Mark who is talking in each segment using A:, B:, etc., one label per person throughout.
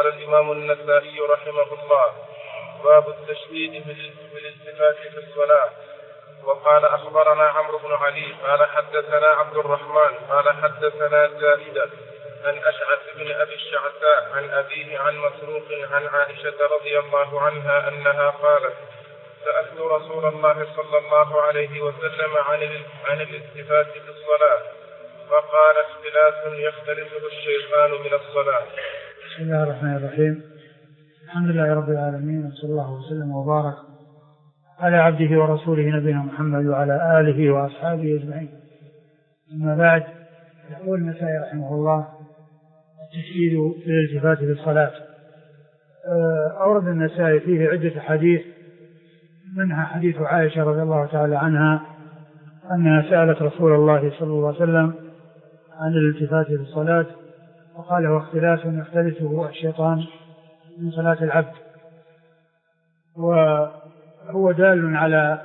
A: قال الإمام النسائي رحمه الله: باب التشديد بالالتفات في الصلاة. وقال: أخبرنا عمرو بن علي قال حدثنا عبد الرحمن قال حدثنا زائدة عن أشعث بن أبي الشعثاء عن أبيه عن مسروق عن عائشة رضي الله عنها أنها قالت: سألت رسول الله صلى الله عليه وسلم عن الالتفات في الصلاة فقال: اختلاس يختلسه الشيطان من الصلاة.
B: بسم الله الرحمن الرحيم. الحمد لله رب العالمين، وصلى الله وسلم وبارك على عبده ورسوله نبينا محمد وعلى آله وأصحابه أجمعين. أما بعد، يقول النسائي رحمه الله: التشديد في الالتفات في الصلاة. أورد النسائي فيه عدة حديث، منها حديث عائشة رضي الله تعالى عنها أنها سألت رسول الله صلى الله عليه وسلم عن الالتفات في الصلاة فقال: هو اختلاس يختلسه الشيطان من صلاة العبد. وهو دال على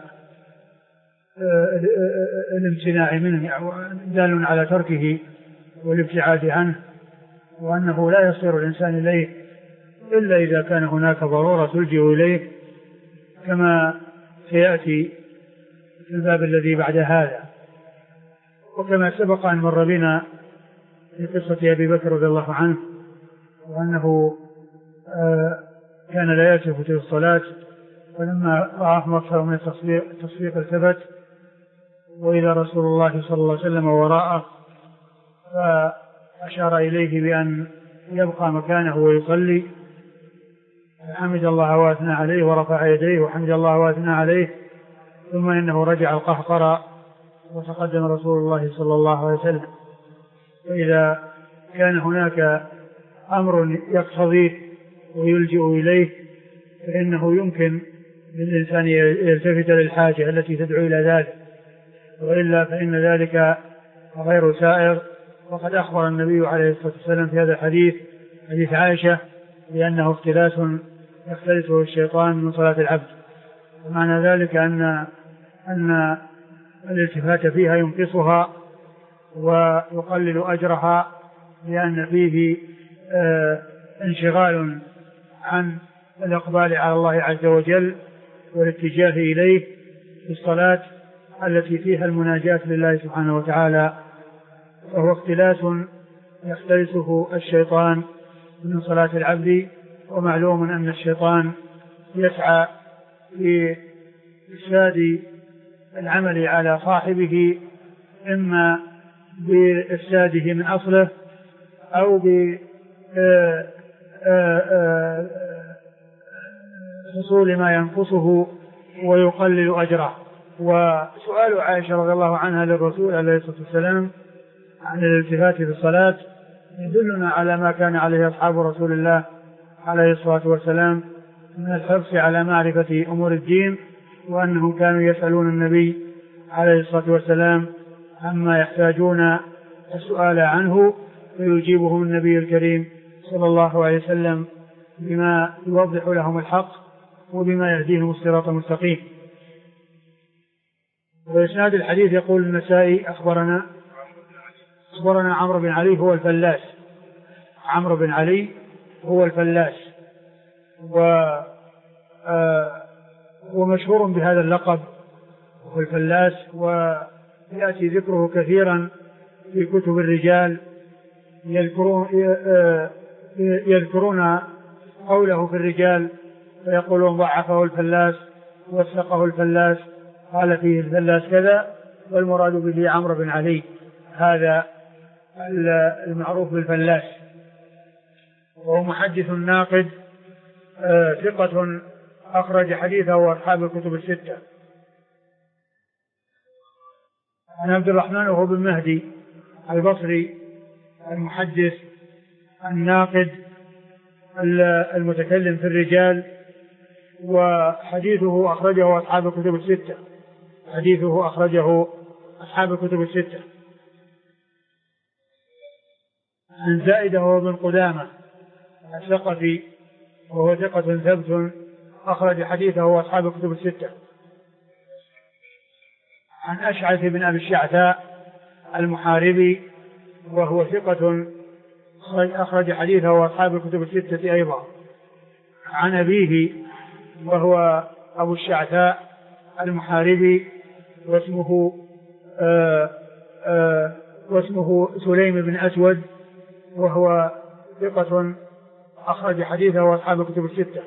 B: الامتناع منه، دال على تركه والابتعاد عنه، وأنه لا يصير الإنسان إليه إلا إذا كان هناك ضرورة تلجئ إليه، كما سيأتي في الباب الذي بعد هذا. وكما سبق أن مر بنا في قصة أبي بكر رضي الله عنه، وأنه كان لا يلتفت في الصلاة، ولما رآهم أكثر من التصفيق التفت، وإذا رسول الله صلى الله عليه وسلم وراءه، فأشار إليه بأن يبقى مكانه ويصلي، حمد الله وأثنى عليه ورفع يديه وحمد الله وأثنى عليه، ثم إنه رجع القهقرى وتقدم رسول الله صلى الله عليه وسلم. فإذا كان هناك أمر يقتضيه ويلجئ إليه فإنه يمكن للإنسان يلتفت للحاجة التي تدعو إلى ذلك، وإلا فإن ذلك غير سائر. وقد أخبر النبي عليه الصلاة والسلام في هذا الحديث، حديث عائشة، بأنه اختلاس يختلسه الشيطان من صلاة العبد. ومعنى ذلك أن الالتفات فيها ينقصها ويقلل أجرها، لأن فيه انشغال عن الإقبال على الله عز وجل والاتجاه إليه في الصلاة التي فيها المناجاة لله سبحانه وتعالى. فهو اختلاس يختلسه الشيطان من صلاة العبد. ومعلوم أن الشيطان يسعى في إفساد العمل على صاحبه، إما بإفساده من أصله أو بحصول ما ينقصه ويقلل أجره. وسؤال عائشة رضي الله عنها للرسول عليه الصلاة والسلام عن الالتفات في الصلاة يدلنا على ما كان عليه أصحاب رسول الله عليه الصلاة والسلام من الحرص على معرفة أمور الدين، وأنهم كانوا يسألون النبي عليه الصلاة والسلام عما يحتاجون السؤال عنه، فيجيبهم النبي الكريم صلى الله عليه وسلم بما يوضح لهم الحق وبما يهديهم الصراط المستقيم. وإسناد الحديث يقول النسائي: أخبرنا عمرو بن علي هو الفلاس. عمرو بن علي هو الفلاس، ومشهور بهذا اللقب هو الفلاس، ويأتي ذكره كثيرا في كتب الرجال، يذكرون قوله في الرجال فيقولون ضعفه الفلاس وثقه الفلاس، قال فيه الفلاس كذا، والمراد به عمرو بن علي، هذا المعروف بالفلاس. وهو محدث ناقد ثقة أخرج حديثه وأصحاب الكتب الستة. عن عبد الرحمن وهو بن مهدي البصري المحدث الناقد المتكلم في الرجال، وحديثه أخرجه أصحاب الكتب الستة. حديثه أخرجه أصحاب الكتب الستة. عن زائدة وهو بن قدامة الثقفي وهو ثقة ثبت أخرج حديثه أصحاب الكتب الستة. عن أشعث بن أبي الشعثاء المحاربي وهو ثقة أخرج حديثه وأصحاب الكتب الستة أيضا. عن أبيه وهو أبو الشعثاء المحاربي واسمه سليم بن أسود، وهو ثقة أخرج حديثه وأصحاب الكتب الستة.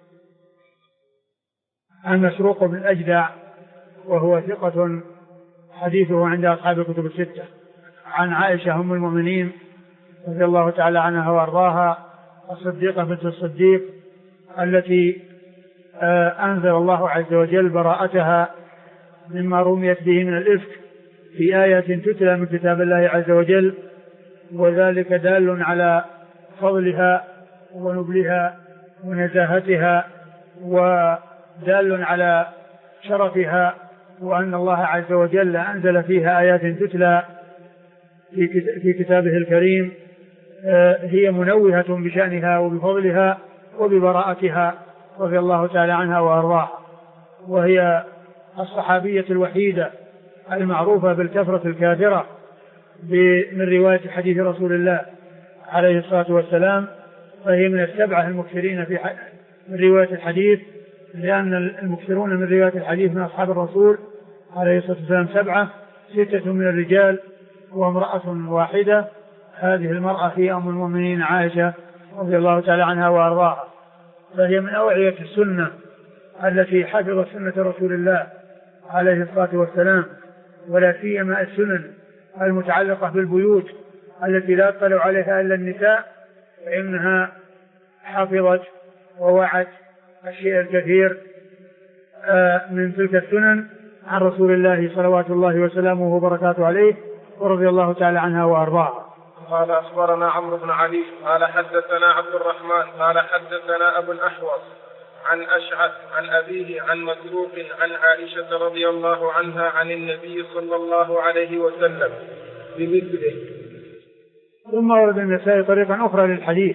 B: عن مسروق بن الأجدع وهو ثقة حديثه عند أصحاب الكتب الستة. عن عائشة أم المؤمنين رضي الله تعالى عنها وأرضاها الصديقة بنت الصديق التي أنزل الله عز وجل براءتها مما رميت به من الإفك في آية تتلى من كتاب الله عز وجل، وذلك دال على فضلها ونبلها ونزاهتها، ودال على شرفها، وأن الله عز وجل أنزل فيها آيات تتلى في كتابه الكريم هي منوهة بشأنها وبفضلها وببراءتها رضي الله تعالى عنها وأرضاها. وهي الصحابية الوحيدة المعروفة بالكثرة الكاثرة من رواية حديث رسول الله عليه الصلاة والسلام، فهي من السبعة المكثرين من رواية الحديث، لأن المكثرون من رواية الحديث من أصحاب الرسول عليه الصلاة والسلام سبعة، 6 من الرجال وامرأة واحدة. هذه المرأة هي أم المؤمنين عائشة رضي الله تعالى عنها وأرضاها، فهي من أوعية السنة التي حفظت سنة رسول الله عليه الصلاة والسلام، ولا سيما السنن المتعلقة بالبيوت التي لا يطلع عليها إلا النساء، فإنها حفظت ووعت الشيء الكثير من تلك السنن عن رسول الله صلوات الله وسلامه وبركاته عليه، ورضي الله تعالى عنها وأرضاها.
A: قال أخبرنا عمرو بن علي قال حدثنا عبد الرحمن قال حدثنا أبو الأحوص عن أشعث عن أبيه عن مسروق عن عائشة رضي الله عنها عن النبي صلى الله عليه وسلم بمثله.
B: ثم ورد النسائي طريقا أخرى للحديث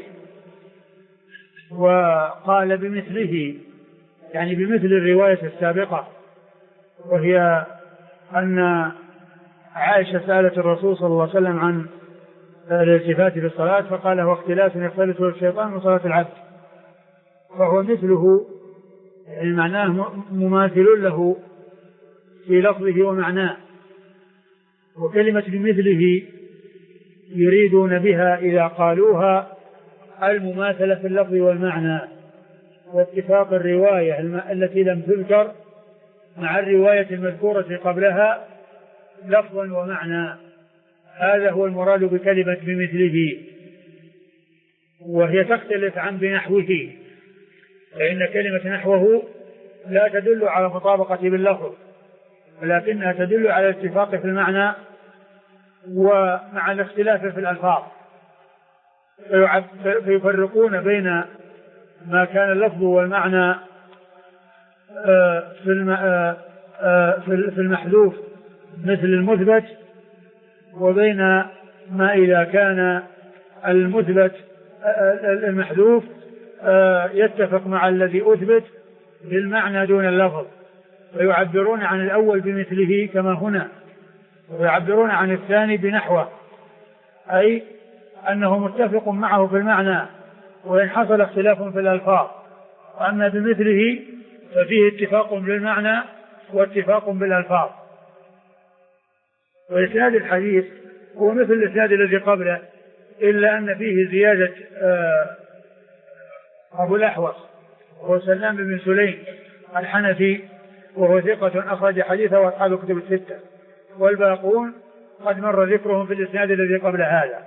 B: وقال بمثله، يعني بمثل الرواية السابقة، وهي أن عائشة سألت الرسول صلى الله عليه وسلم عن الالتفات في الصلاة فقال هو اختلاف يختلفه الشيطان من صلاة العبد، فهو مثله، يعني معناه مماثل له في لفظه ومعناه. وكلمة بمثله يريدون بها إذا قالوها المماثلة في اللفظ والمعنى، واتفاق الرواية التي لم تذكر مع الرواية المذكورة قبلها لفظا ومعنى. هذا هو المراد بكلمة بمثله، وهي تختلف عن بنحوه، لأن كلمة نحوه لا تدل على مطابقة باللفظ، ولكنها تدل على الاتفاق في المعنى ومع الاختلاف في الألفاظ، فيفرقون بين ما كان اللفظ والمعنى في المحذوف مثل المثبت، وبين ما إذا كان المثبت المحذوف يتفق مع الذي أثبت بالمعنى دون اللفظ، ويعبرون عن الأول بمثله كما هنا، ويعبرون عن الثاني بنحوه، أي أنه متفق معه في المعنى وإن حصل اختلاف في الألفاظ. وأما بمثله ففيه اتفاق بالمعنى واتفاق بالألفاظ. وإسناد الحديث هو مثل الإسناد الذي قبله، إلا أن فيه زيادة أبو الأحوص وهو سلام بن سليم الحنفي، وهو ثقة أخرج حديثه وأصحاب الكتب الستة، والباقون قد مر ذكرهم في الإسناد الذي قبل هذا.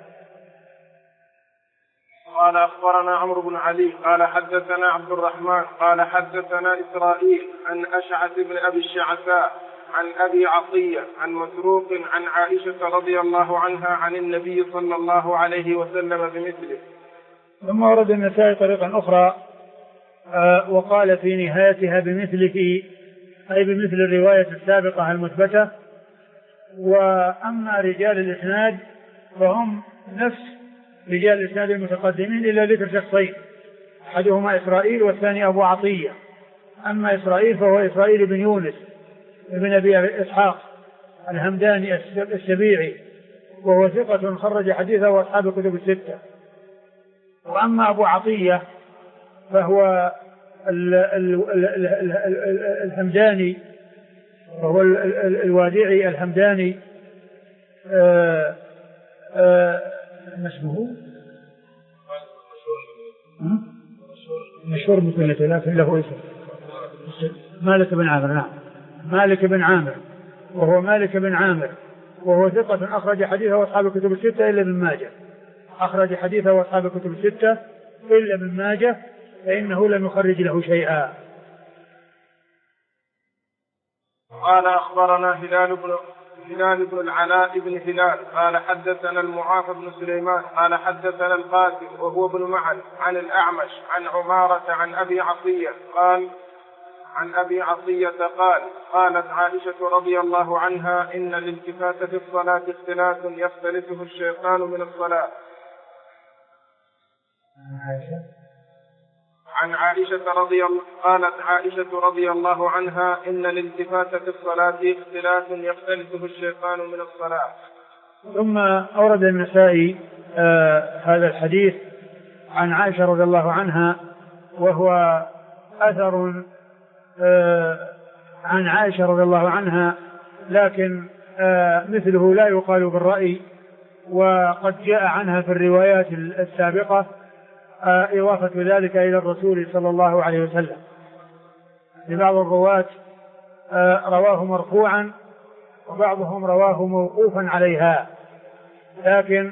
A: قال أخبرنا عمرو بن علي قال حدثنا عبد الرحمن قال حدثنا إسرائيل عن أشعث بن أبي الشعثاء عن أبي عطية عن مسروق عن عائشة رضي الله عنها عن النبي صلى الله عليه وسلم بمثله.
B: ثم ورد النسائي طريقا أخرى وقال في نهايتها بمثله، أي بمثل الرواية السابقة المثبتة. وأما رجال الإسناد فهم نفس رجال الإسناد المتقدمين إلا ذكر شخصين، أحدهما إسرائيل والثاني أبو عطية. أما إسرائيل فهو إسرائيل بن يونس ابن أبي إسحاق الهمداني السبيعي، وهو ثقة خرج حديثه وأصحاب الكتب الستة. وأما أبو عطية فهو الهمداني، وهو الوادعي الهمداني، اسمه مشهور بكنيته لكن له اسم مالك بن عامر. نعم مالك بن عامر، وهو مالك بن عامر، وهو ثقة أخرج حديثه وأصحاب الكتب الستة إلا ابن ماجه، أخرج حديثه وأصحاب الكتب الستة إلا ابن ماجه، فإنه لم يخرج له شيئا.
A: قال أخبرنا هلال بن العلاء بن هلال قال حدثنا المعافى بن سليمان قال حدثنا القاسم وهو ابن معن عن الأعمش عن عمارة عن أبي عطية قال قالت عائشة رضي الله عنها إن الالتفات في الصلاة اختلاف يختلفه الشيطان من الصلاة. قالت عائشة رضي الله عنها إن الالتفات في الصلاة اختلاف يختلفه الشيطان من الصلاة.
B: ثم أورد النسائي هذا الحديث عن عائشة رضي الله عنها، وهو أثر عن عائشة رضي الله عنها، لكن مثله لا يقال بالرأي، وقد جاء عنها في الروايات السابقة إضافة ذلك إلى الرسول صلى الله عليه وسلم. لبعض الرواة رواه مرفوعا وبعضهم رواه موقوفا عليها، لكن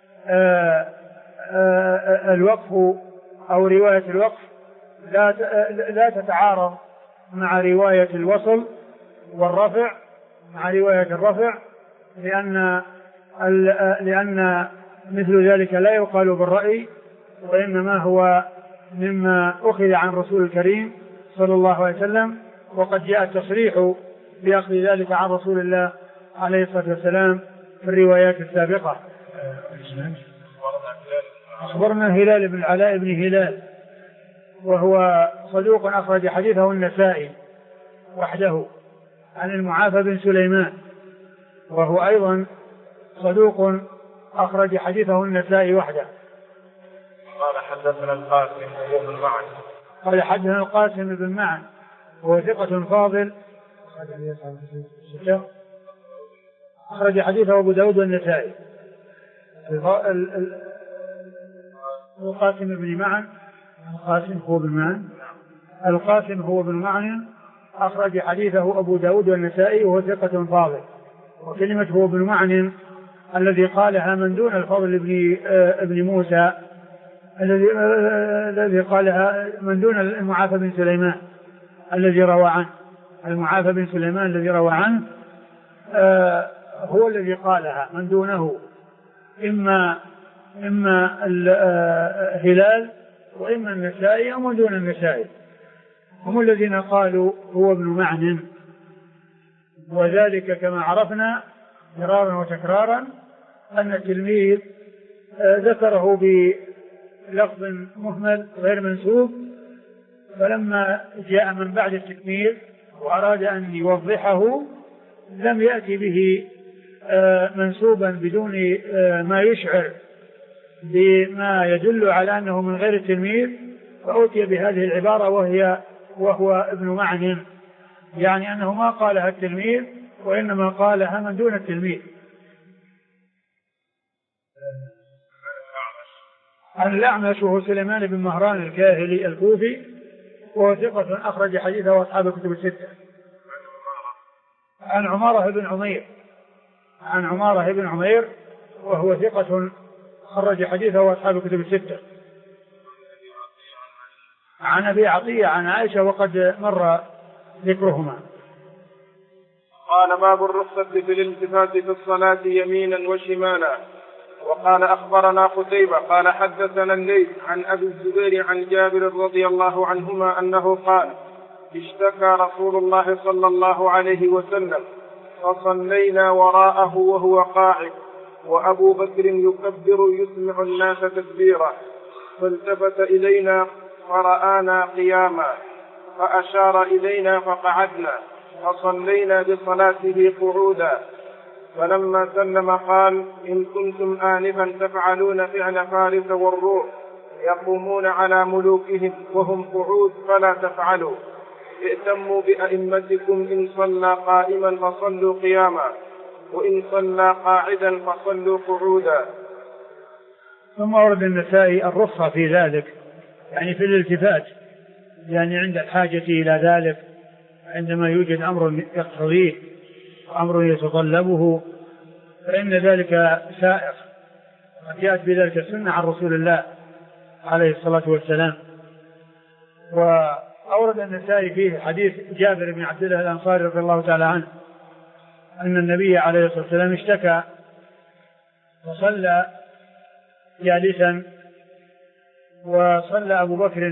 B: الوقف أو رواية الوقف لا تتعارض مع رواية الوصل والرفع، مع رواية الرفع، لأن مثل ذلك لا يقال بالرأي، وإنما هو مما أخذ عن رسول الكريم صلى الله عليه وسلم، وقد جاء التصريح بأخذ ذلك عن رسول الله عليه الصلاة والسلام في الروايات السابقة. أخبرنا هلال بن العلاء بن هلال، وهو صدوق أخرج حديثه النسائي وحده، عن المعافى بن سليمان، وهو أيضا صدوق أخرج حديثه النسائي وحده.
A: قال حدثنا القاسم وهو بن معن
B: قال حدثنا القاسم بن معن وهو ثقة فاضل أخرج حديثه أبو داود والنسائي. القاسم بن معن، القاسم هو بن معن أخرج حديثه أبو داود والنسائي وهو ثقة فاضل. وكلمة هو بن معن الذي قالها من دون الفضل ابن موسى، الذي قالها من دون المعافى بن سليمان الذي روى عنه، المعافى بن سليمان الذي روى عنه هو الذي قالها، من دونه إما هلال وإما النسائي أو من دون النسائي، هم الذين قالوا هو ابن معن. وذلك كما عرفنا مرارا وتكرارا أن التلميذ ذكره بلفظ مهمل غير منسوب، فلما جاء من بعد التلميذ وأراد أن يوضحه لم يأتي به منسوبا بدون ما يشعر بما يدل على أنه من غير التلميذ، فأتي بهذه العبارة وهو ابن معن، يعني أنه ما قالها التلميذ وإنما قالها من دون التلميذ. عن الأعمش وهو سليمان بن مهران الكاهلي الكوفي، وهو ثقة أخرج حديثه وأصحاب الكتب الستة. عن عمارة بن عمير وهو ثقة خرج حديثه وأصحاب الكتب الستة. عن أبي عطية عن عائشة وقد مر ذكرهما.
A: قال باب الرخصة في الالتفات في الصلاة يمينا وشمالا. وقال أخبرنا قتيبة قال حدثنا الليث عن أبي الزبير عن جابر رضي الله عنهما أنه قال اشتكى رسول الله صلى الله عليه وسلم فصلينا وراءه وهو قاعد وأبو بكر يكبر يسمع الناس تكبيرا، فالتفت إلينا فرآنا قياما فأشار إلينا فقعدنا فصلينا بصلاته قعودا، فلما سلم قال إن كنتم آنفا تفعلون فعل فارس والروح يقومون على ملوكهم وهم قعود فلا تفعلوا. ائتموا بأئمتكم، إن صلى قائما فصلوا قياما، وإن صلى قاعدا فصلوا قعودا.
B: ثم ورد النسائي الرخصة في ذلك، يعني في الالتفات، يعني عند الحاجة إلى ذلك، عندما يوجد أمر يقتضيه وأمر يتطلبه فإن ذلك سائغ، قد جاءت بذلك السنة عن رسول الله عليه الصلاة والسلام. وأورد النسائي فيه حديث جابر بن عبد الله الأنصاري رضي الله تعالى عنه أن النبي عليه الصلاة والسلام اشتكى فصلى جالسا، وصلى أبو بكر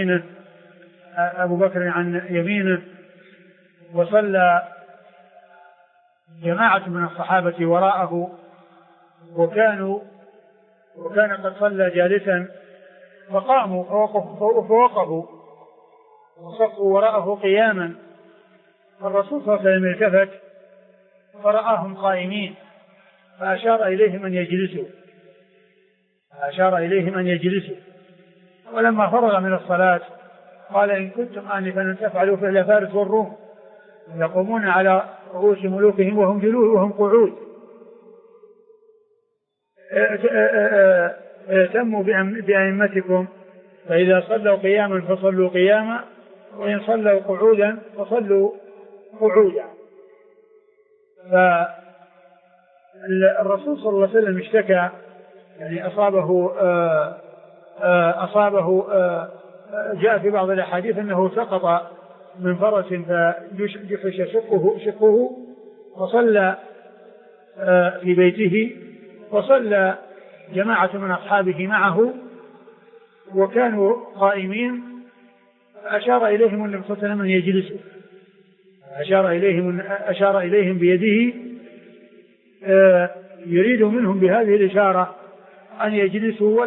B: عن يمينه وصلى جماعة من الصحابة وراءه، وكان قد صلى جالسا فقاموا فوقفوا وصفوا وراءه قياما، فالرسول صلى الله عليه وسلم التفت فرآهم قائمين فأشار إليهم أن يجلسوا، ولما فرغ من الصلاة قال: إن كنتم آنفا تفعلوا فعل فارس والروم يقومون على رؤوس ملوكهم وهم قعود. ائتموا بأئمتكم، فإذا صلوا قياما فصلوا قياما، وإن صلوا قعودا فصلوا قعودا. فالرسول صلى الله عليه وسلم اشتكى، يعني أصابه جاء في بعض الأحاديث أنه سقط من فرس فجحش شقه وصلى في بيته، وصلى جماعة من أصحابه معه وكانوا قائمين، أشار إليهم النبي صلى الله عليه وسلم أن يجلسوا، أشار إليهم بيده يريد منهم بهذه الإشارة أن يجلسوا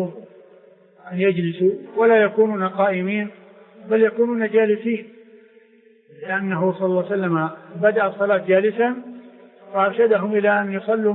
B: ولا يكونون قائمين بل يكونون جالسين، لأنه صلى الله عليه وسلم بدأ الصلاة جالسا وأرشدهم إلى أن يصلوا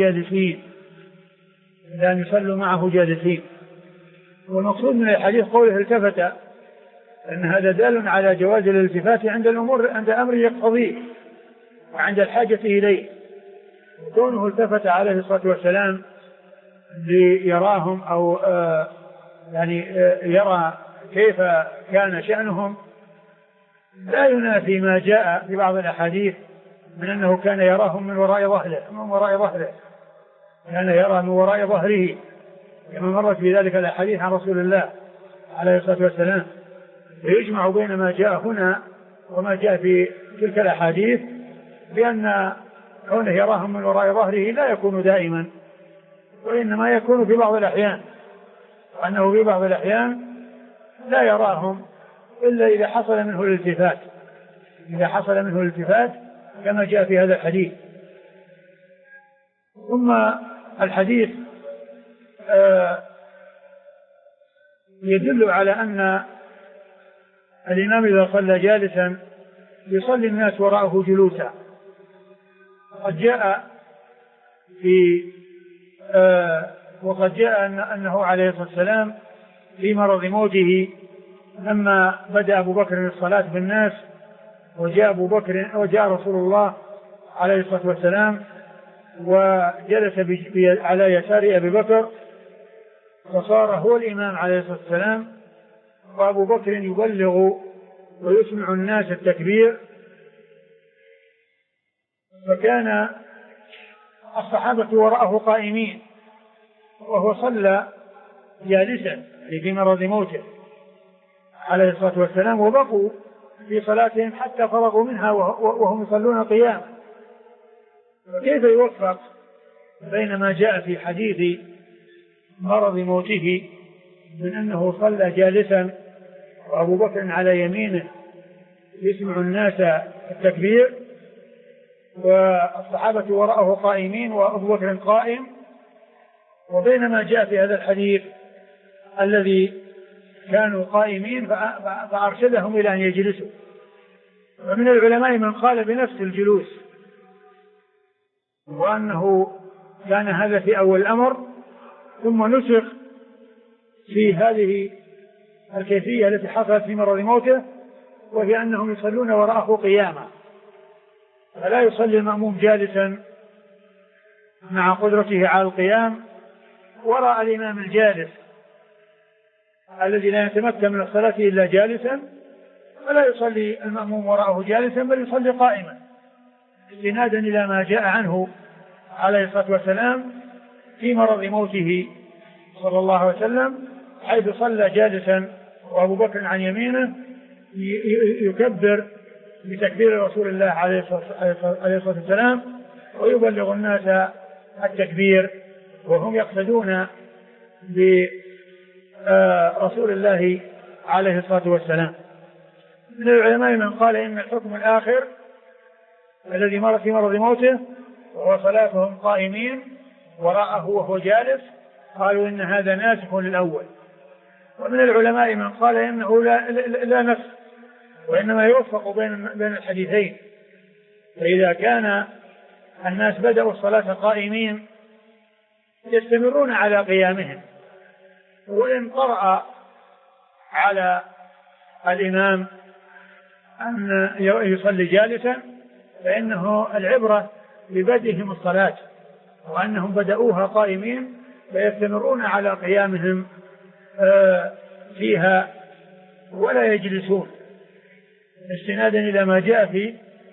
B: معه جالسين. والمقصود من الحديث قوله التفت، أن هذا دال على جواز الالتفات عند أمر يقتضيه وعند الحاجة إليه. وكونه التفت عليه الصلاة والسلام ليراهم أو يعني يرى كيف كان شأنهم لا ينافي ما جاء في بعض الأحاديث من أنه كان يراهم من وراء ظهره، كان يرى من وراء ظهره، كما مرت في ذلك الأحاديث عن رسول الله عليه الصلاة والسلام. ويجمع بين ما جاء هنا وما جاء في تلك الأحاديث بأن كونه يراهم من وراء ظهره لا يكون دائما، وإنما يكون في بعض الأحيان، وأنه في بعض الأحيان لا يراهم إلا إذا حصل منه الالتفات كما جاء في هذا الحديث. ثم الحديث يدل على أن الإمام إذا صلى جالسا يصلي الناس وراءه جلوسا. وقد جاء أنه عليه الصلاة والسلام في مرض موته لما بدأ أبو بكر الصلاة بالناس وجاء رسول الله عليه الصلاة والسلام وجلس على يسار أبي بكر، فصار هو الإمام عليه الصلاة والسلام، وأبو بكر يبلغ ويسمع الناس التكبير، فكان الصحابة وراءه قائمين وهو صلى جالسا في مرض موته عليه الصلاة والسلام، وبقوا في صلاتهم حتى فرغوا منها وهم يصلون قياما. فكيف يوفق بين ما جاء في حديث مرض موته من أنه صلى جالسا وأبو بكر على يمينه يسمع الناس التكبير والصحابة وراءه قائمين وأبو بكر قائم، وبين ما جاء في هذا الحديث الذي كانوا قائمين فأرشدهم إلى أن يجلسوا. ومن العلماء من قال بنفس الجلوس، وأنه كان هذا في أول الأمر ثم نسخ في هذه الكيفية التي حصلت في مرض موته، وهي أنهم يصلون وراءه قياما، فلا يصلي المأموم جالسا مع قدرته على القيام وراء الإمام الجالس الذي لا يتمكن من الصلاة إلا جالسا، فلا يصلي المأموم وراءه جالسا بل يصلي قائما، استنادا إلى ما جاء عنه عليه الصلاة والسلام في مرض موته صلى الله عليه وسلم، حيث صلى جالسا وأبو بكر عن يمينه يكبر بتكبير رسول الله عليه الصلاة والسلام ويبلغ الناس التكبير، وهم يقتدون برسول الله عليه الصلاة والسلام. من العلماء من قال إن الحكم الآخر الذي مر في مرض موته وهو صلاتهم قائمين وراءه وهو جالس، قالوا إن هذا ناسخ للأول. ومن العلماء من قال إنه لا نسخ، وإنما يوفق بين الحديثين، فإذا كان الناس بدأوا الصلاة قائمين يستمرون على قيامهم، وإن طرأ على الإمام أن يصلي جالسا فإنه العبرة ببدئهم الصلاة، وأنهم بدأوها قائمين فيستمرون على قيامهم فيها ولا يجلسون، استنادا إلى ما جاء في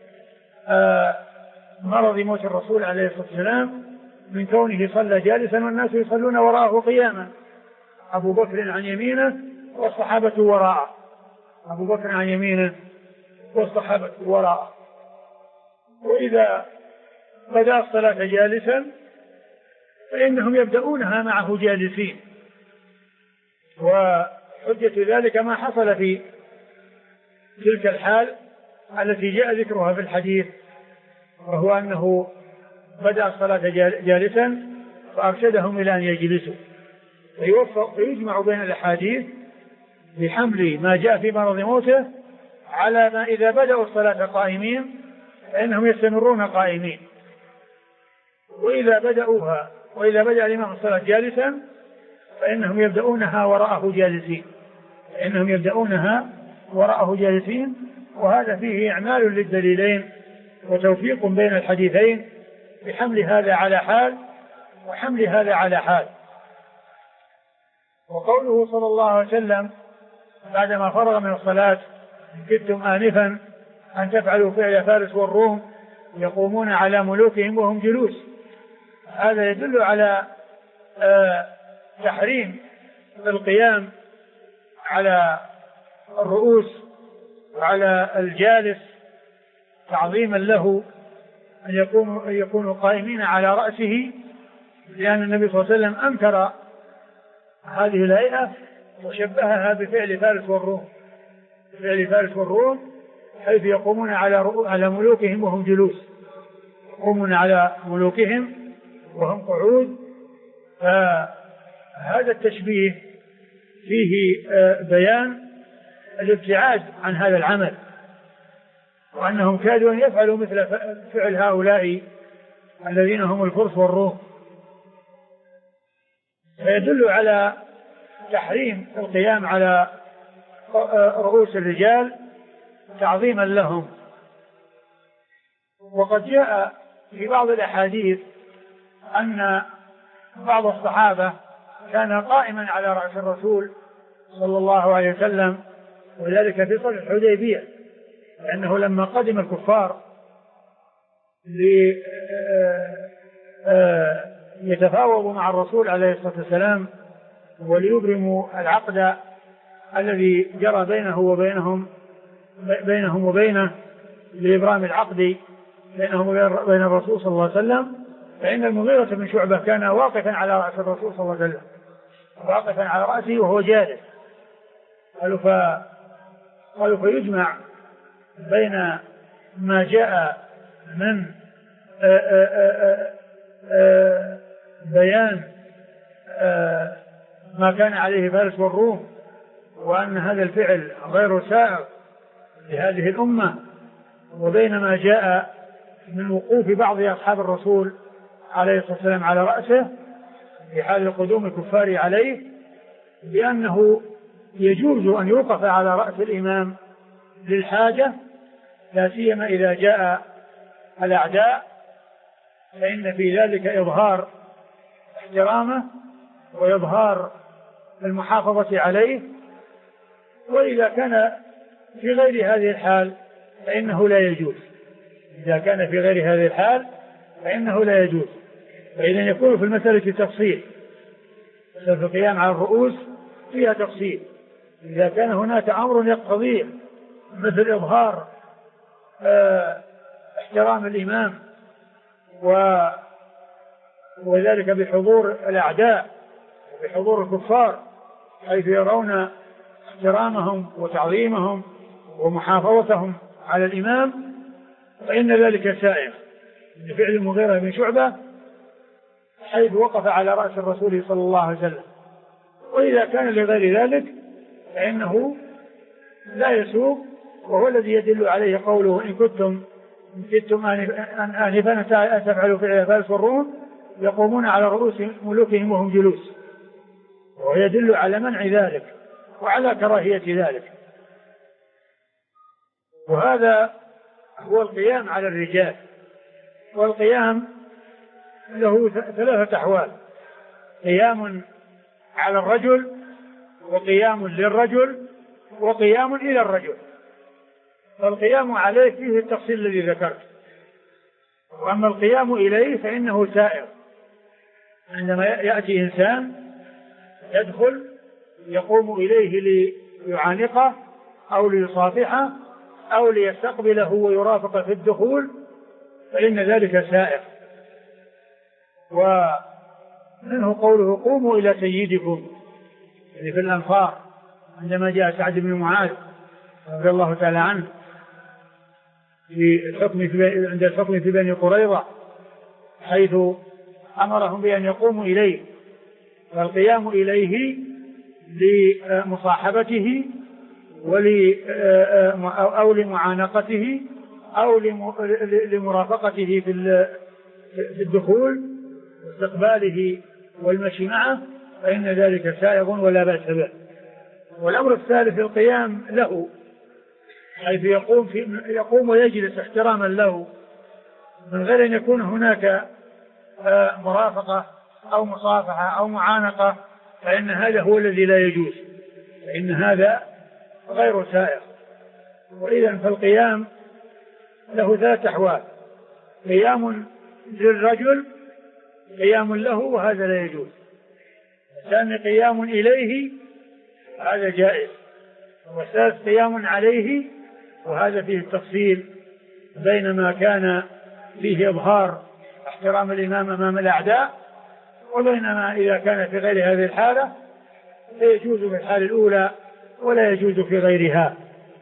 B: مرض موت الرسول عليه الصلاة والسلام من كونه صلى جالسا والناس يصلون وراءه قياما، أبو بكر عن يمينه والصحابة وراءه، أبو بكر عن يمينه والصحابة وراءه. وإذا بدأ الصلاة جالسا فإنهم يبدأونها معه جالسين، وحجة ذلك ما حصل في تلك الحال التي جاء ذكرها في الحديث، وهو أنه بدأ الصلاة جالسا فأرشدهم إلى أن يجلسوا، فيجمع بين الأحاديث بحمل ما جاء في مرض موته على ما إذا بدأوا الصلاة قائمين فإنهم يستمرون قائمين، وإذا بدأ الإمام الصلاة جالسا فإنهم يبدأونها وراءه جالسين، وهذا فيه إعمال للدليلين وتوفيق بين الحديثين بحمل هذا على حال وحمل هذا على حال. وقوله صلى الله عليه وسلم بعدما فرغ من الصلاة: كدتم آنفا أن تفعلوا فعل فارس والروم يقومون على ملوكهم وهم جلوس، هذا يدل على تحريم القيام على الرؤوس وعلى الجالس تعظيما له أن يكونوا قائمين على رأسه، لأن النبي صلى الله عليه وسلم أنكر هذه الهيئة وشبهها بفعل فارس والروم حيث يقومون على ملوكهم وهم جلوس، يقومون على ملوكهم وهم قعود. فهذا التشبيه فيه بيان الابتعاد عن هذا العمل، وأنهم كادوا أن يفعلوا مثل فعل هؤلاء الذين هم الفرس والروم، فيدل على تحريم القيام على رؤوس الرجال تعظيما لهم. وقد جاء في بعض الأحاديث أن بعض الصحابة كان قائما على رأس الرسول صلى الله عليه وسلم، وذلك في صلح الحديبية، لأنه لما قدم الكفار ليتفاوضوا مع الرسول عليه الصلاة والسلام وليبرموا العقد الذي جرى بينهم وبينه لإبرام العقد بينهم وبين الرسول صلى الله عليه وسلم، فإن المغيرة بن شعبة كان واقفا على رأس الرسول صلى الله عليه وسلم، واقفا على رأسه وهو جالس. قالوا فيجمع بين ما جاء من بيان ما كان عليه فارس والروم، وأن هذا الفعل غير سائغ لهذه الأمة، وبين ما جاء من وقوف بعض أصحاب الرسول عليه الصلاة والسلام على رأسه في حال قدوم الكفار عليه، بأنه يجوز أن يوقف على رأس الإمام للحاجة، لا سيما إذا جاء الأعداء، فإن في ذلك إظهار احترامه وإظهار المحافظة عليه. وإذا كان في غير هذه الحال فإنه لا يجوز. إذا كان في غير هذه الحال فإنه لا يجوز. فإذا يكون في المسألة تفصيل، في القيام على الرؤوس فيها تفصيل. إذا كان هناك أمر يقتضيه مثل إظهار احترام الإمام وذلك بحضور الأعداء وبحضور الكفار حيث يرون احترامهم وتعظيمهم ومحافظتهم على الإمام، فإن ذلك سائغ لفعل المغيرة بن شعبة حيث وقف على رأس الرسول صلى الله عليه وسلم. وإذا كان لغير ذلك فإنه لا يسوق، وهو الذي يدل عليه قوله إن كدتم آنفا تفعلوا فعل فارس والروم يقومون على رؤوس ملوكهم وهم جلوس، ويدل على منع ذلك وعلى كراهية ذلك. وهذا هو القيام على الرجال. والقيام له ثلاثة أحوال: قيام على الرجل، وقيام للرجل، وقيام إلى الرجل. فالقيام عليه فيه التفصيل الذي ذكرت. وأما القيام إليه فإنه سائر، عندما يأتي إنسان يدخل يقوم إليه ليعانقه أو ليصافحه أو ليستقبله ويرافق في الدخول فإن ذلك سائر. ومنه قوله قوموا إلى سيدكم، يعني في الأنصار عندما جاء سعد بن معاذ رضي الله تعالى عنه عند الحكم في بني قريظة حيث أمرهم بأن يقوموا إليه، فالقيام إليه لمصاحبته أو لمعانقته أو لمرافقته في الدخول واستقباله والمشي معه فإن ذلك سائغ ولا بأس به. والأمر الثالث القيام له، حيث يقوم ويجلس احتراما له من غير أن يكون هناك مرافقة أو مصافحة أو معانقة، فإن هذا هو الذي لا يجوز، فإن هذا غير سائغ. وإذا فالقيام له ثلاث أحوال: قيام للرجل، قيام له وهذا لا يجوز، الثاني قيام إليه هذا جائز، والثالث قيام عليه وهذا فيه التفصيل بين ما كان فيه إظهار احترام الإمام أمام الأعداء وبين ما إذا كان في غير هذه الحالة فيجوز في الحالة الأولى ولا يجوز في غيرها.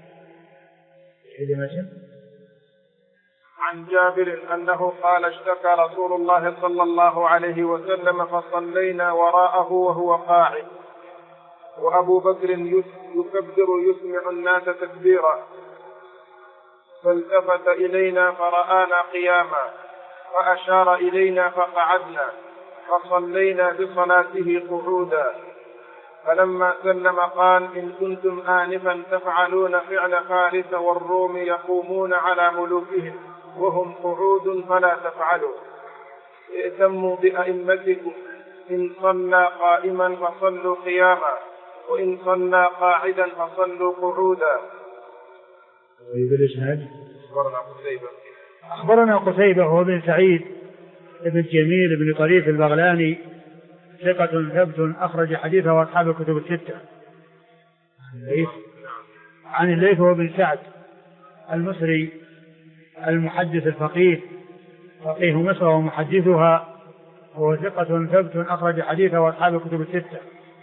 A: عن جابر أنه قال اشتكى رسول الله صلى الله عليه وسلم فصلينا وراءه وهو قاعد، وأبو بكر يكبر يسمع الناس تكبيرا، فالتفت إلينا فرآنا قياما فأشار إلينا فقعدنا فصلينا بصلاته قعودا، فلما سلم قال إن كنتم آنفا تفعلون فعل فارس والروم يقومون على ملوكهم وهم قعود فلا تفعلوا، ائتموا بأئمتكم، إن صلى قائما فصلوا قياما وإن صلى قاعدا فصلوا قعودا.
B: أخبرنا قتيبة هو بن سعيد بن جميل بن طريف البغلاني ثقة ثبت أخرج حديثه أصحاب الكتب الستة. عن الليث هو بن سعد المصري المحدث الفقيه، فقيه مصر ومحدثها، وهو ثقة ثبت أخرج حديثه أصحاب الكتب الستة.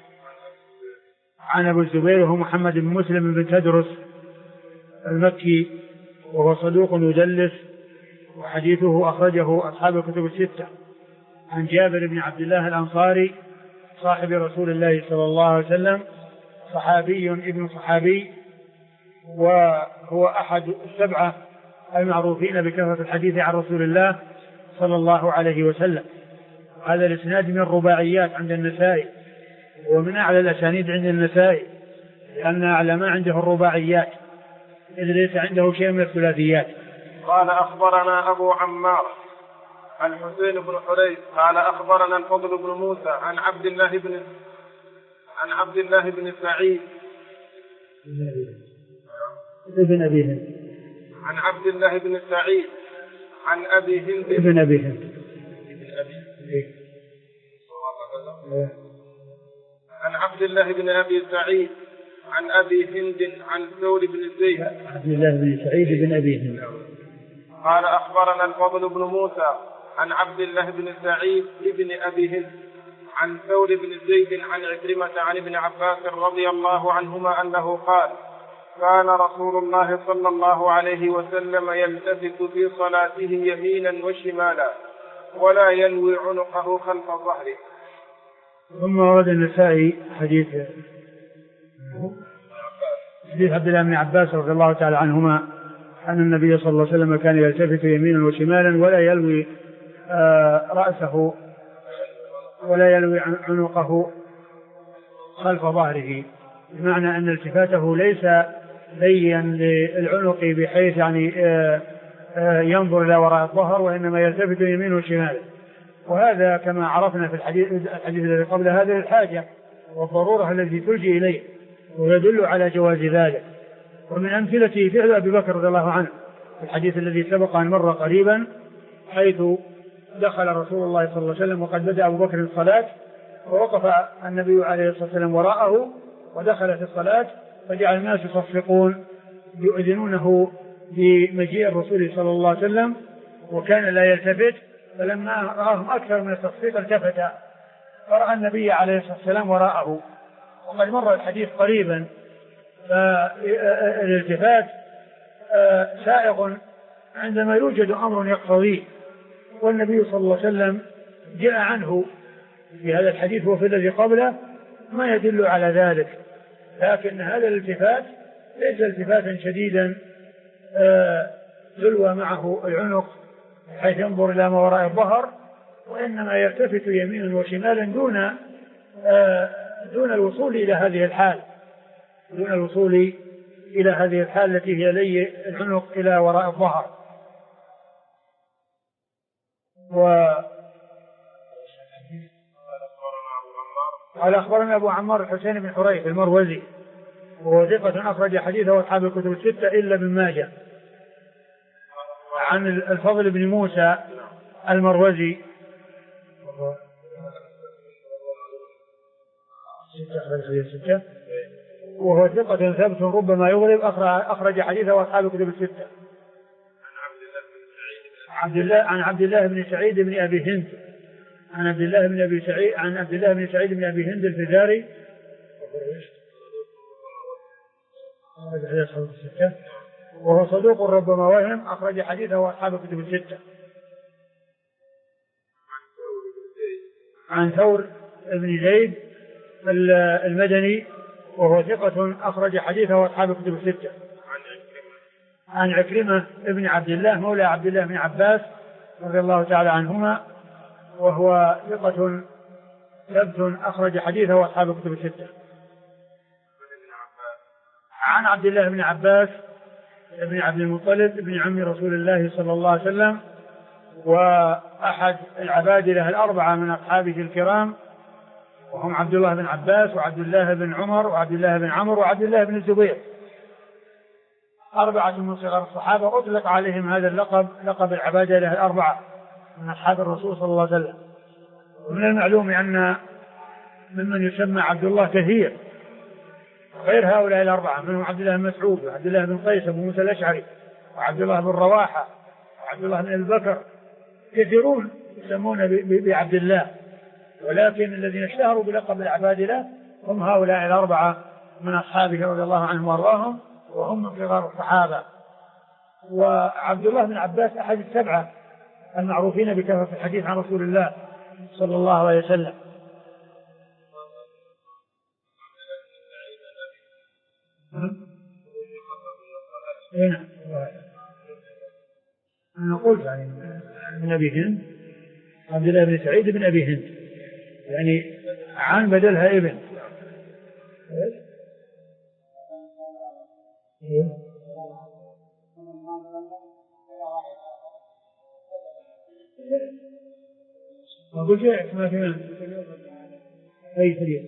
B: عن أبو الزبير هو محمد بن مسلم بن تدرس المكي وهو صدوق يدلس وحديثه أخرجه أصحاب الكتب الستة. عن جابر بن عبد الله الأنصاري صاحب رسول الله صلى الله عليه وسلم، صحابي ابن صحابي، وهو أحد السبعة المعروفين بكثرة الحديث عن رسول الله صلى الله عليه وسلم. هذا الإسناد من الرباعيات عند النسائي، ومن أعلى الأسانيد عند النسائي، لأن أعلى ما عنده الرباعيات إذ ليس عنده شيء من الثلاثيات.
A: قال أخبرنا أبو عمار الحسين بن حريث قال أخبرنا الفضل بن موسى عن عبد الله بن سعيد
B: ابن أبي هند
A: عن عبد الله بن سعيد عن أبي هند
B: ابن أبي هند
A: عن عبد الله بن أبي سعيد عن أبي هند عن ثور بن زيد
B: عبد الله بن سعيد بن أبي هند
A: قال أخبرنا الفضل بن موسى عن عبد الله بن سعيد بن أبي هند عن ثور بن زيد عن عكرمة عن ابن عباس رضي الله عنهما أنه قال كان رسول الله صلى الله عليه وسلم يلتفت في صلاته يمينا وشمالا ولا يلوي عنقه خلف ظهره.
B: ثم ورد النسائي حديث عبد الله بن عباس رضي الله تعالى عنهما أن النبي صلى الله عليه وسلم كان يلتفت يمينا وشمالا ولا يلوي رأسه ولا يلوي عنقه خلف ظهره، بمعنى أن التفاته ليس ليا للعنق بحيث يعني ينظر إلى وراء الظهر، وإنما يلتفت يمينا وشمالا. وهذا كما عرفنا في الحديث الذي قبل هذا الحاجة والضرورة التي تلجي إليه، ويدل على جواز ذلك. ومن أمثلته فعل أبي بكر رضي الله عنه في الحديث الذي سبق أن مر قريبا، حيث دخل رسول الله صلى الله عليه وسلم وقد بدأ أبو بكر الصلاة، ووقف النبي عليه الصلاة والسلام وراءه ودخل في الصلاة، فجعل الناس يصفقون يؤذنونه بمجيء الرسول صلى الله عليه وسلم، وكان لا يلتفت، فلما رآهم أكثر من التصفيق التفت فرأى النبي عليه الصلاة والسلام وراءه. وقد مر الحديث قريبا، فالالتفات سائغ عندما يوجد أمر يقتضيه، والنبي صلى الله عليه وسلم جاء عنه في هذا الحديث وفي الذي قبله ما يدل على ذلك، لكن هذا الالتفات ليس التفاتا شديدا تلوى معه العنق حيث ينظر إلى ما وراء الظهر، وإنما يلتفت يمينا وشمالا دون الوصول إلى هذه الحال، دون الوصول إلى هذه الحال التي هي لي العنق إلى وراء الظهر. قال أخبرنا أبو عمار الحسين بن حريث المروزي وهو ثقة أخرج حديثه أصحاب الكتب الستة إلا ابن ماجه. عن الفضل بن موسى المروزي وهو ثقة ثبت ربما يغرب أخرج حديثه أصحاب الكتب الستة. عن عبد الله بن سعيد بن أبي هند عن عبد الله بن سعيد بن أبي هند الفزاري وهو صدوق ربما وهم أخرج حديثه أصحاب الكتب الستة. عن ثور بن زيد المدني وهو ثقة أخرج حديثه أصحاب الكتب الستة. عن عكرمة ابن عبد الله مولى عبد الله بن عباس رضي الله تعالى عنهما وهو ثقة ثبت أخرج حديثه أصحاب الكتب الستة. عن عبد الله بن عباس ابن عبد المطلب ابن عم رسول الله صلى الله عليه وسلم وأحد العبادلة الأربعة من أصحابه الكرام، وهم عبد الله بن عباس وعبد الله بن عمر وعبد الله بن عمرو وعبد الله بن الزبير، أربعة من صغار الصحابة أطلق عليهم هذا اللقب، لقب العبادلة الأربعة من أصحاب الرسول صلى الله عليه وسلم. ومن المعلوم أن ممن يسمى عبد الله كثير غير هؤلاء الأربعة، منهم عبد الله بن مسعود وعبد الله بن قيس وابو موسى الأشعري وعبد الله بن رواحة وعبد الله بن أبي بكر، كثيرون يسمون بعبد الله، ولكن الذين اشتهروا بلقب العبادلة هم هؤلاء الأربعة من أصحابه رضي الله عنهم وارضاهم، وهم من صغار الصحابة. وعبد الله بن عباس أحد السبعة المعروفين بكثرة الحديث عن رسول الله صلى الله عليه وسلم. أنا قلت يعني من أبي هند عبد الله بن سعيد بن أبي هند، يعني عن بدلها ابن، أقول شيء ما في أي حديث.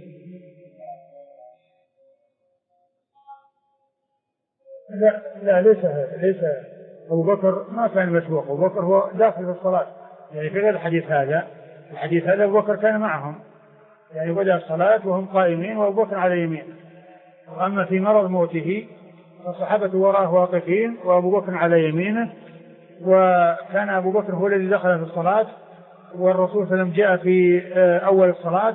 B: لا ليس أبو بكر ما كان مسبوق. أبو بكر هو داخل في الصلاة، يعني في غير الحديث هذا أبو بكر كان معهم، يعني بدأ الصلاة وهم قائمين وأبو بكر على يمين. وأما في مرض موته فالصحابة وراءه واقفين وأبو بكر على يمينه، وكان أبو بكر هو الذي دخل في الصلاة، والرسول صلى الله عليه وسلم جاء في أول الصلاة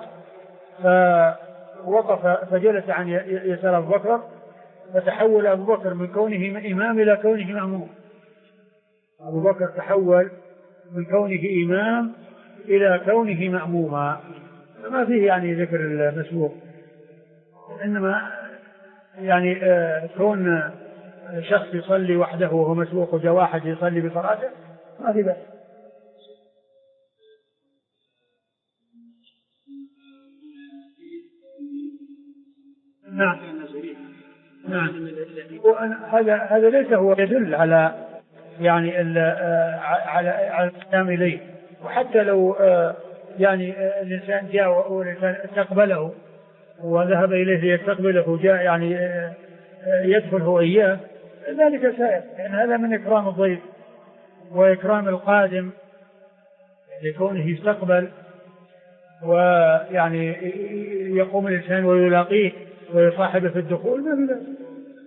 B: فوقف فجلس عن يسار أبو بكر، فتحول أبو بكر من كونه إمام إلى كونه مأموم. أبو بكر تحول من كونه إمام إلى كونه مأموما، ما فيه يعني ذكر المسبوق، إنما يعني كون شخص يصلي وحده وهو مسبوق وجاء واحد يصلي بصلاته ما في بأس. نعم هذا ليس هو يدل على يعني على القيام إليه. وحتى لو يعني الإنسان جاء والإنسان استقبله وذهب إليه ليستقبله وجاء يعني يدخل هو إياه، ذلك سائر، لأن هذا من إكرام الضيف وإكرام القادم لكونه يستقبل، ويعني يقوم الإنسان ويلاقيه ويصاحبه في الدخول ما في ذلك.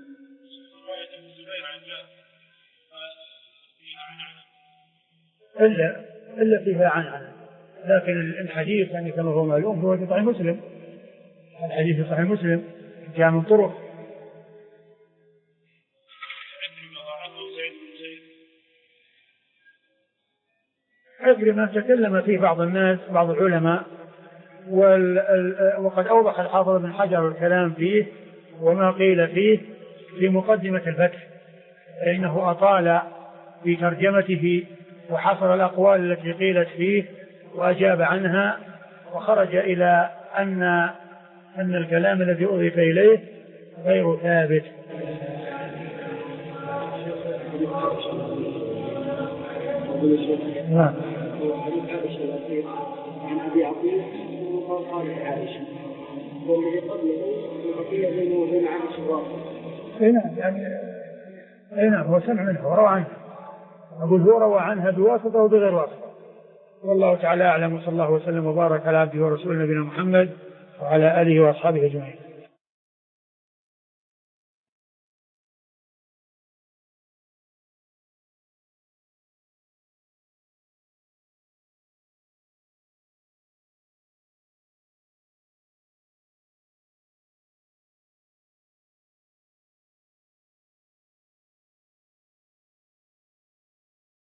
B: إلا فيها عنعنة، لكن الحديث يعني كما هو معلوم هو في صحيح مسلم، الحديث في صحيح مسلم جاء من طرق. عكرمة تكلم فيه بعض الناس بعض العلماء، وقد أوضح الحافظ بن حجر الكلام فيه وما قيل فيه في مقدمة الفتح، فإنه أطال في ترجمته وحصر الأقوال التي قيلت فيه وأجاب عنها، وخرج إلى أن الكلام الذي أضيف إليه غير ثابت. نعم.
C: عن أبي عطية قال عائشة والذي قبله بقية بينه وبين عائشة واسطة.
B: يعني هو سمع منه وروى عنه، أقول هو روى عنها بواسطة وبغير واسطة، والله تعالى أعلم. وصلى الله وسلم وبارك على عبده ورسوله نبينا محمد وعلى آله وأصحابه أجمعين.